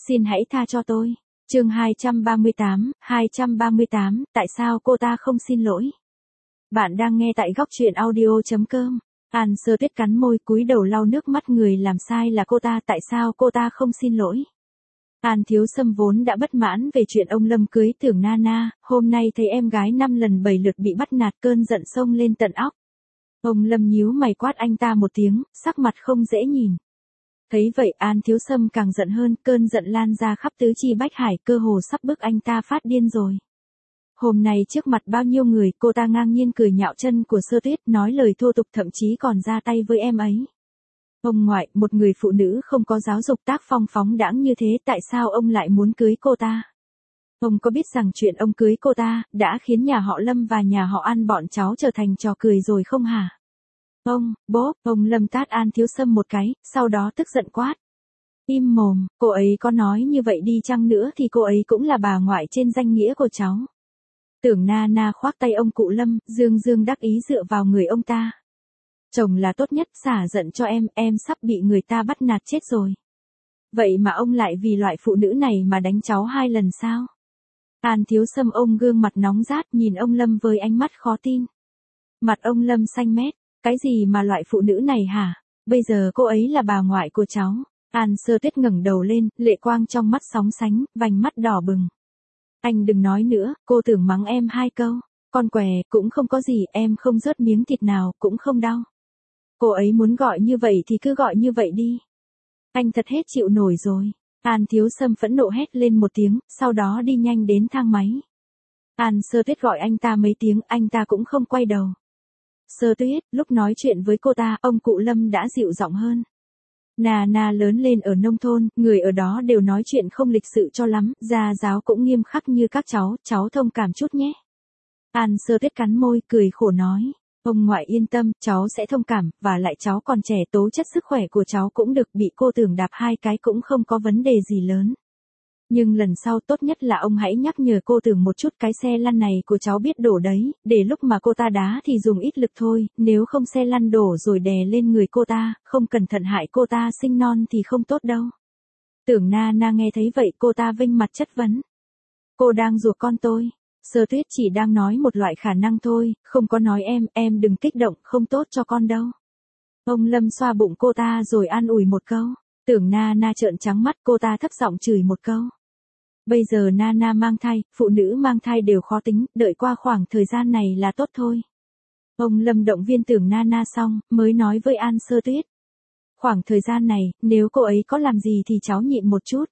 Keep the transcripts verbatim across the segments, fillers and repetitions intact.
Xin hãy tha cho tôi. Chương hai trăm ba mươi tám, hai trăm ba mươi tám, tại sao cô ta không xin lỗi? Bạn đang nghe tại góc truyện audio chấm com. An Sơ Tuyết cắn môi cúi đầu lau nước mắt, người làm sai là cô ta, tại sao cô ta không xin lỗi? An Thiếu Sâm vốn đã bất mãn về chuyện ông Lâm cưới Tưởng Nana, hôm nay thấy em gái năm lần bảy lượt bị bắt nạt, cơn giận xông lên tận óc. Ông Lâm nhíu mày quát anh ta một tiếng, sắc mặt không dễ nhìn. Thấy vậy An Thiếu Sâm càng giận hơn, cơn giận lan ra khắp tứ chi bách hải, cơ hồ sắp bức anh ta phát điên rồi. Hôm nay trước mặt bao nhiêu người, cô ta ngang nhiên cười nhạo chân của Sơ Tuyết, nói lời thô tục, thậm chí còn ra tay với em ấy. Ông ngoại, một người phụ nữ không có giáo dục tác phong phóng đãng như thế, tại sao ông lại muốn cưới cô ta? Ông có biết rằng chuyện ông cưới cô ta đã khiến nhà họ Lâm và nhà họ An bọn cháu trở thành trò cười rồi không hả? Ông, bố, ông Lâm tát An Thiếu Sâm một cái, sau đó tức giận quát. Im mồm, cô ấy có nói như vậy đi chăng nữa thì cô ấy cũng là bà ngoại trên danh nghĩa của cháu. Tưởng Nana khoác tay ông cụ Lâm, dương dương đắc ý dựa vào người ông ta. Chồng là tốt nhất, xả giận cho em, em sắp bị người ta bắt nạt chết rồi. Vậy mà ông lại vì loại phụ nữ này mà đánh cháu hai lần sao? An Thiếu Sâm ôm gương mặt nóng rát nhìn ông Lâm với ánh mắt khó tin. Mặt ông Lâm xanh mét, cái gì mà loại phụ nữ này hả? Bây giờ cô ấy là bà ngoại của cháu. An Sơ Tuyết ngẩng đầu lên, lệ quang trong mắt sóng sánh, vành mắt đỏ bừng. Anh đừng nói nữa, cô tưởng mắng em hai câu. Con què, cũng không có gì, em không rớt miếng thịt nào, cũng không đau. Cô ấy muốn gọi như vậy thì cứ gọi như vậy đi. Anh thật hết chịu nổi rồi. An Thiếu Sâm phẫn nộ hét lên một tiếng, sau đó đi nhanh đến thang máy. An Sơ Tuyết gọi anh ta mấy tiếng, anh ta cũng không quay đầu. Sơ Tuyết, lúc nói chuyện với cô ta, ông cụ Lâm đã dịu giọng hơn. Nana lớn lên ở nông thôn, người ở đó đều nói chuyện không lịch sự cho lắm, gia giáo cũng nghiêm khắc như các cháu, cháu thông cảm chút nhé. An Sơ Tuyết cắn môi, cười khổ nói. Ông ngoại yên tâm, cháu sẽ thông cảm, và lại cháu còn trẻ, tố chất sức khỏe của cháu cũng được, bị cô Tưởng đạp hai cái cũng không có vấn đề gì lớn. Nhưng lần sau tốt nhất là ông hãy nhắc nhở cô Tưởng một chút, cái xe lăn này của cháu biết đổ đấy, để lúc mà cô ta đá thì dùng ít lực thôi, nếu không xe lăn đổ rồi đè lên người cô ta, không cẩn thận hại cô ta sinh non thì không tốt đâu. Tưởng Nana nghe thấy vậy, cô ta vênh mặt chất vấn. Cô đang giục con tôi. Sơ Tuyết chỉ đang nói một loại khả năng thôi, không có nói em, em đừng kích động, không tốt cho con đâu. Ông Lâm xoa bụng cô ta rồi an ủi một câu. Tưởng Nana trợn trắng mắt, cô ta thấp giọng chửi một câu. Bây giờ Nana mang thai, phụ nữ mang thai đều khó tính, đợi qua khoảng thời gian này là tốt thôi. Ông Lâm động viên Tưởng Nana xong, mới nói với An Sơ Tuyết. Khoảng thời gian này, nếu cô ấy có làm gì thì cháu nhịn một chút.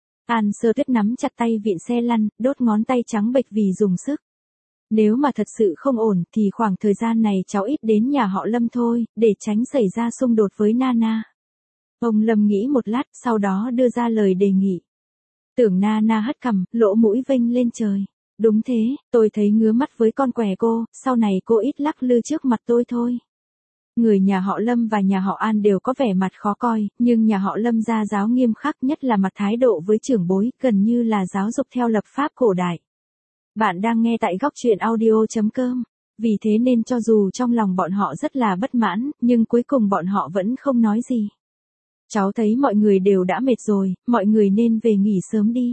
An Sơ Tuyết nắm chặt tay vịn xe lăn, đốt ngón tay trắng bệch vì dùng sức. Nếu mà thật sự không ổn, thì khoảng thời gian này cháu ít đến nhà họ Lâm thôi, để tránh xảy ra xung đột với Nana. Ông Lâm nghĩ một lát, sau đó đưa ra lời đề nghị. Tưởng Nana hất cằm, lỗ mũi vênh lên trời. Đúng thế, tôi thấy ngứa mắt với con què cô, sau này cô ít lắc lư trước mặt tôi thôi. Người nhà họ Lâm và nhà họ An đều có vẻ mặt khó coi, nhưng nhà họ Lâm gia giáo nghiêm khắc, nhất là mặt thái độ với trưởng bối, gần như là giáo dục theo lập pháp cổ đại. Bạn đang nghe tại góc truyện audio chấm com. Vì thế nên cho dù trong lòng bọn họ rất là bất mãn, nhưng cuối cùng bọn họ vẫn không nói gì. Cháu thấy mọi người đều đã mệt rồi, mọi người nên về nghỉ sớm đi.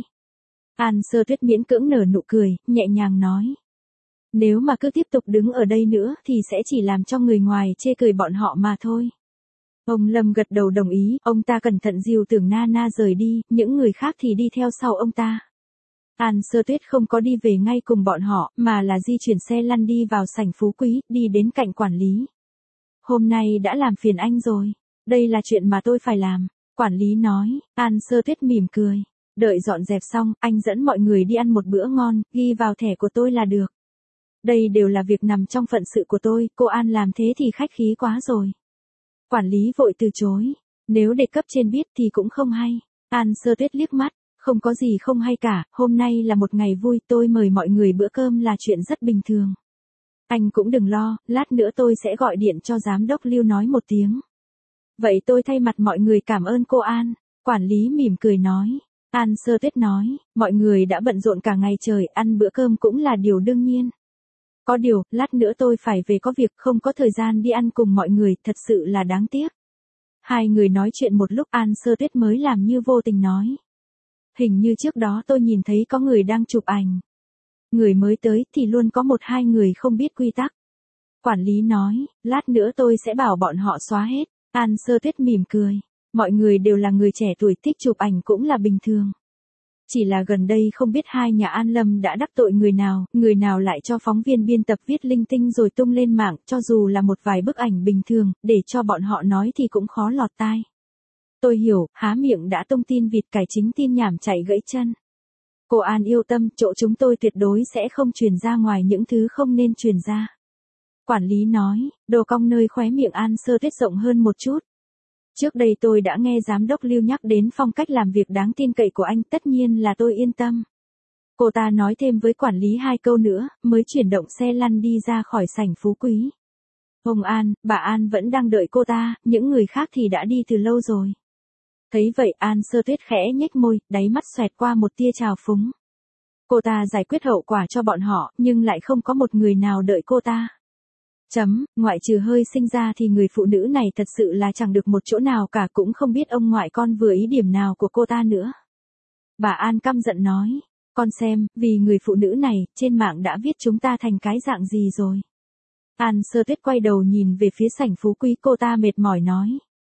An Sơ Tuyết miễn cưỡng nở nụ cười, nhẹ nhàng nói. Nếu mà cứ tiếp tục đứng ở đây nữa thì sẽ chỉ làm cho người ngoài chê cười bọn họ mà thôi. Ông Lâm gật đầu đồng ý, ông ta cẩn thận dìu Tưởng Nana rời đi, những người khác thì đi theo sau ông ta. An Sơ Tuyết không có đi về ngay cùng bọn họ, mà là di chuyển xe lăn đi vào sảnh Phú Quý, đi đến cạnh quản lý. Hôm nay đã làm phiền anh rồi, đây là chuyện mà tôi phải làm, quản lý nói. An Sơ Tuyết mỉm cười. Đợi dọn dẹp xong, anh dẫn mọi người đi ăn một bữa ngon, ghi vào thẻ của tôi là được. Đây đều là việc nằm trong phận sự của tôi, cô An làm thế thì khách khí quá rồi. Quản lý vội từ chối. Nếu để cấp trên biết thì cũng không hay. An Sơ Tuyết liếc mắt. Không có gì không hay cả, hôm nay là một ngày vui, tôi mời mọi người bữa cơm là chuyện rất bình thường. Anh cũng đừng lo, lát nữa tôi sẽ gọi điện cho giám đốc Lưu nói một tiếng. Vậy tôi thay mặt mọi người cảm ơn cô An. Quản lý mỉm cười nói. An Sơ Tuyết nói, mọi người đã bận rộn cả ngày trời, ăn bữa cơm cũng là điều đương nhiên. Có điều, lát nữa tôi phải về có việc, không có thời gian đi ăn cùng mọi người, thật sự là đáng tiếc. Hai người nói chuyện một lúc, An Sơ Tuyết mới làm như vô tình nói. hình như trước đó tôi nhìn thấy có người đang chụp ảnh. Người mới tới thì luôn có một hai người không biết quy tắc. Quản lý nói, lát nữa tôi sẽ bảo bọn họ xóa hết. An Sơ Tuyết mỉm cười. Mọi người đều là người trẻ tuổi, thích chụp ảnh cũng là bình thường. Chỉ là gần đây không biết hai nhà An Lâm đã đắc tội người nào, người nào lại cho phóng viên biên tập viết linh tinh rồi tung lên mạng, cho dù là một vài bức ảnh bình thường, để cho bọn họ nói thì cũng khó lọt tai. Tôi hiểu, há miệng đã tung tin vịt cải chính tin nhảm chạy gãy chân. Cô An yêu tâm, chỗ chúng tôi tuyệt đối sẽ không truyền ra ngoài những thứ không nên truyền ra. Quản lý nói, đồ cong nơi khóe miệng An Sơ Tuyết rộng hơn một chút. Trước đây tôi đã nghe giám đốc Lưu nhắc đến phong cách làm việc đáng tin cậy của anh, tất nhiên là tôi yên tâm. Cô ta nói thêm với quản lý hai câu nữa, mới chuyển động xe lăn đi ra khỏi sảnh Phú Quý. Ông An, bà An vẫn đang đợi cô ta, những người khác thì đã đi từ lâu rồi. Thấy vậy An Sơ Tuyết khẽ nhếch môi, đáy mắt xoẹt qua một tia trào phúng. Cô ta giải quyết hậu quả cho bọn họ, nhưng lại không có một người nào đợi cô ta. Chấm, ngoại trừ hơi sinh ra thì người phụ nữ này thật sự là chẳng được một chỗ nào cả, cũng không biết ông ngoại con vừa ý điểm nào của cô ta nữa. Bà An căm giận nói, con xem, vì người phụ nữ này, trên mạng đã viết chúng ta thành cái dạng gì rồi. An Sơ Tuyết quay đầu nhìn về phía sảnh Phú Quý, cô ta mệt mỏi nói.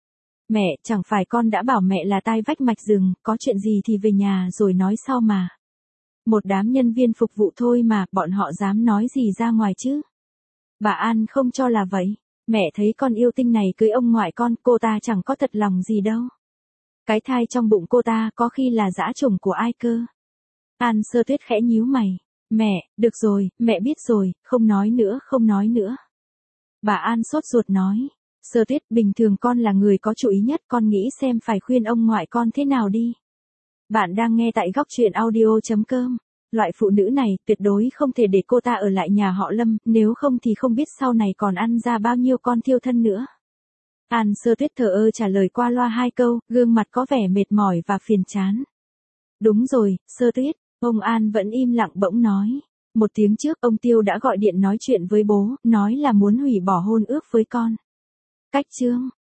Mẹ, chẳng phải con đã bảo mẹ là tai vách mạch rừng, có chuyện gì thì về nhà rồi nói sau mà. Một đám nhân viên phục vụ thôi mà, bọn họ dám nói gì ra ngoài chứ. Bà An không cho là vậy. Mẹ thấy con yêu tinh này cưới ông ngoại con, cô ta chẳng có thật lòng gì đâu. Cái thai trong bụng cô ta có khi là dã chủng của ai cơ. An Sơ Tuyết khẽ nhíu mày. Mẹ, được rồi, mẹ biết rồi, không nói nữa, không nói nữa. Bà An sốt ruột nói. Sơ Tuyết, bình thường con là người có chủ ý nhất, con nghĩ xem phải khuyên ông ngoại con thế nào đi. Bạn đang nghe tại góc truyện audio chấm com. Loại phụ nữ này, tuyệt đối không thể để cô ta ở lại nhà họ Lâm, nếu không thì không biết sau này còn ăn ra bao nhiêu con thiêu thân nữa. An Sơ Tuyết thờ ơ trả lời qua loa hai câu, gương mặt có vẻ mệt mỏi và phiền chán. Đúng rồi, Sơ Tuyết, ông An vẫn im lặng bỗng nói. Một tiếng trước, ông Tiêu đã gọi điện nói chuyện với bố, nói là muốn hủy bỏ hôn ước với con. Cách chương